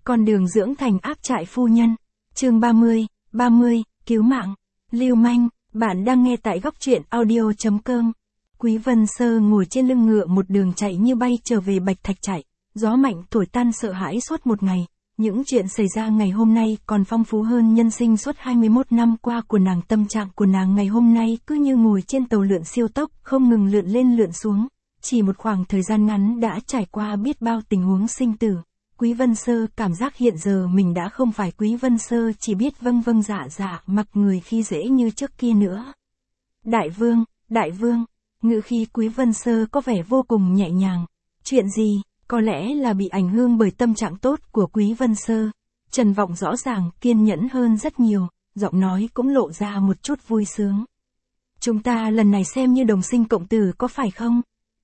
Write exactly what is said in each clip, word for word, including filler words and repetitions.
Con đường dưỡng thành áp trại phu nhân. Chương ba mươi, ba mươi, cứu mạng. Lưu manh, bạn đang nghe tại góc truyện audio chấm com. Quý Vân Sơ ngồi trên lưng ngựa một đường chạy như bay trở về Bạch Thạch Trại. Gió mạnh thổi tan sợ hãi suốt một ngày. Những chuyện xảy ra ngày hôm nay còn phong phú hơn nhân sinh suốt hai mươi mốt năm qua của nàng. Tâm trạng của nàng ngày hôm nay cứ như ngồi trên tàu lượn siêu tốc, không ngừng lượn lên lượn xuống. Chỉ một khoảng thời gian ngắn đã trải qua biết bao tình huống sinh tử. Quý Vân Sơ cảm giác hiện giờ mình đã không phải Quý Vân Sơ chỉ biết vâng vâng dạ dạ mặc người khi dễ như trước kia nữa. Đại vương, đại vương, ngữ khí Quý Vân Sơ có vẻ vô cùng nhẹ nhàng. Chuyện gì? Có lẽ là bị ảnh hưởng bởi tâm trạng tốt của Quý Vân Sơ. Trần Vọng rõ ràng kiên nhẫn hơn rất nhiều, giọng nói cũng lộ ra một chút vui sướng. Chúng ta lần này xem như đồng sinh cộng tử có phải không?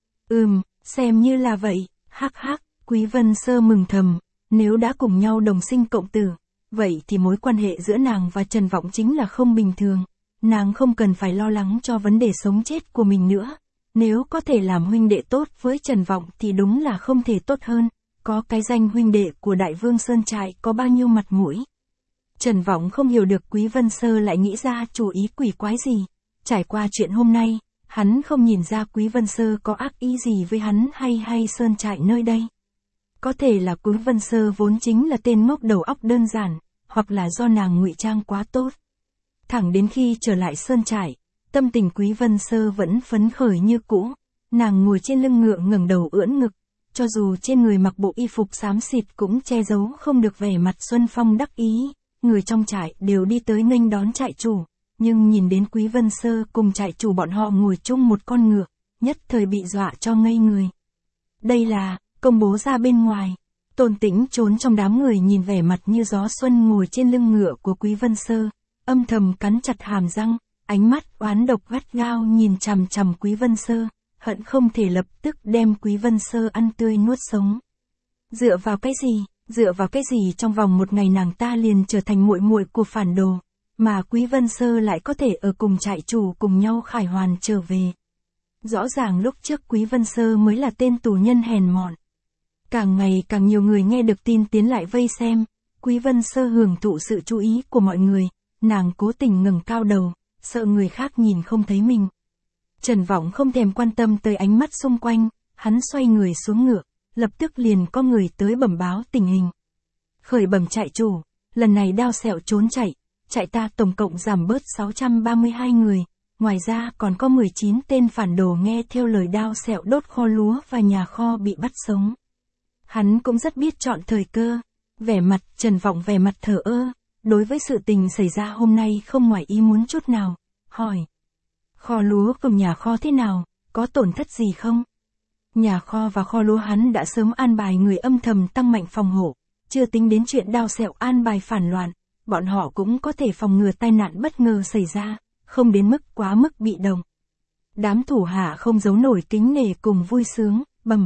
Ừm, xem như là vậy, hắc hắc. Quý Vân Sơ mừng thầm, nếu đã cùng nhau đồng sinh cộng tử, vậy thì mối quan hệ giữa nàng và Trần Vọng chính là không bình thường. Nàng không cần phải lo lắng cho vấn đề sống chết của mình nữa. Nếu có thể làm huynh đệ tốt với Trần Vọng thì đúng là không thể tốt hơn. Có cái danh huynh đệ của Đại Vương Sơn Trại có bao nhiêu mặt mũi. Trần Vọng không hiểu được Quý Vân Sơ lại nghĩ ra chủ ý quỷ quái gì. Trải qua chuyện hôm nay, hắn không nhìn ra Quý Vân Sơ có ác ý gì với hắn hay hay Sơn Trại nơi đây. Có thể là Quý Vân Sơ vốn chính là tên ngốc đầu óc đơn giản, hoặc là do nàng ngụy trang quá tốt. Thẳng đến khi trở lại Sơn Trại, tâm tình Quý Vân Sơ vẫn phấn khởi như cũ. Nàng ngồi trên lưng ngựa ngẩng đầu ưỡn ngực, cho dù trên người mặc bộ y phục xám xịt cũng che giấu không được vẻ mặt xuân phong đắc ý. Người trong trại đều đi tới nghênh đón trại chủ, nhưng nhìn đến Quý Vân Sơ cùng trại chủ bọn họ ngồi chung một con ngựa, nhất thời bị dọa cho ngây người. Đây là công bố ra bên ngoài. Tôn Tĩnh trốn trong đám người nhìn vẻ mặt như gió xuân ngồi trên lưng ngựa của Quý Vân Sơ, âm thầm cắn chặt hàm răng, ánh mắt oán độc gắt gao nhìn chằm chằm Quý Vân Sơ, hận không thể lập tức đem Quý Vân Sơ ăn tươi nuốt sống. Dựa vào cái gì, dựa vào cái gì trong vòng một ngày nàng ta liền trở thành muội muội của phản đồ, mà Quý Vân Sơ lại có thể ở cùng trại chủ cùng nhau khải hoàn trở về. Rõ ràng lúc trước Quý Vân Sơ mới là tên tù nhân hèn mọn. Càng ngày càng nhiều người nghe được tin tiến lại vây xem, Quý Vân Sơ hưởng thụ sự chú ý của mọi người, nàng cố tình ngẩng cao đầu, sợ người khác nhìn không thấy mình. Trần Vọng không thèm quan tâm tới ánh mắt xung quanh, hắn xoay người xuống ngựa, lập tức liền có người tới bẩm báo tình hình. Khởi bẩm trại chủ, lần này Đao Sẹo trốn chạy, trại ta tổng cộng giảm bớt sáu trăm ba mươi hai người, ngoài ra còn có mười chín tên phản đồ nghe theo lời Đao Sẹo đốt kho lúa và nhà kho bị bắt sống. Hắn cũng rất biết chọn thời cơ, vẻ mặt Trần Vọng vẻ mặt thờ ơ, đối với sự tình xảy ra hôm nay không ngoài ý muốn chút nào, hỏi. Kho lúa cùng nhà kho thế nào, có tổn thất gì không? Nhà kho và kho lúa hắn đã sớm an bài người âm thầm tăng mạnh phòng hộ, chưa tính đến chuyện Đao Sẹo an bài phản loạn, bọn họ cũng có thể phòng ngừa tai nạn bất ngờ xảy ra, không đến mức quá mức bị động. Đám thủ hạ không giấu nổi kính nể cùng vui sướng, bẩm.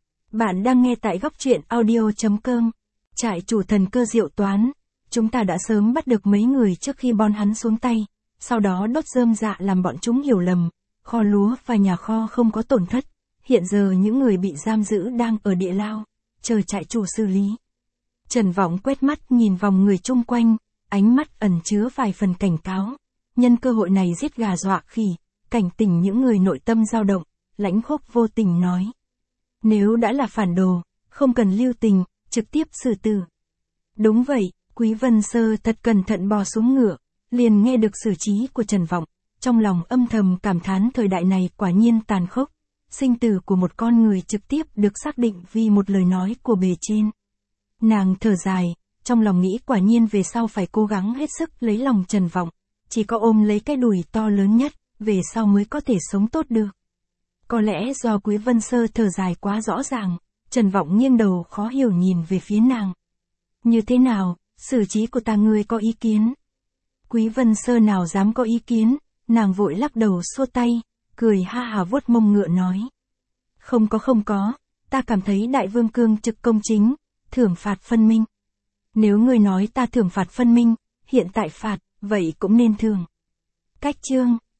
Bạn đang nghe tại góc truyện audio chấm com. Trại chủ Thần Cơ Diệu Toán, chúng ta đã sớm bắt được mấy người trước khi bon hắn xuống tay, sau đó đốt rơm dạ làm bọn chúng hiểu lầm, kho lúa và nhà kho không có tổn thất, hiện giờ những người bị giam giữ đang ở địa lao, chờ trại chủ xử lý. Trần Vọng quét mắt nhìn vòng người chung quanh, ánh mắt ẩn chứa vài phần cảnh cáo, nhân cơ hội này giết gà dọa khỉ, cảnh tỉnh những người nội tâm dao động, lãnh khốc vô tình nói. Nếu đã là phản đồ, không cần lưu tình, trực tiếp xử tử. Đúng vậy, Quý Vân Sơ thật cẩn thận bò xuống ngựa, liền nghe được xử trí của Trần Vọng, trong lòng âm thầm cảm thán thời đại này quả nhiên tàn khốc, sinh tử của một con người trực tiếp được xác định vì một lời nói của bề trên. Nàng thở dài, trong lòng nghĩ quả nhiên về sau phải cố gắng hết sức lấy lòng Trần Vọng, chỉ có ôm lấy cái đùi to lớn nhất, về sau mới có thể sống tốt được. Có lẽ do Quý Vân Sơ thở dài quá rõ ràng, Trần Vọng nghiêng đầu khó hiểu nhìn về phía nàng. Như thế nào, xử trí của ta ngươi có ý kiến? Quý Vân Sơ nào dám có ý kiến, nàng vội lắc đầu xua tay, cười ha hà vuốt mông ngựa nói. Không có không có, ta cảm thấy đại vương cương trực công chính, thưởng phạt phân minh. Nếu ngươi nói ta thưởng phạt phân minh, hiện tại phạt, vậy cũng nên thưởng. Cách chương.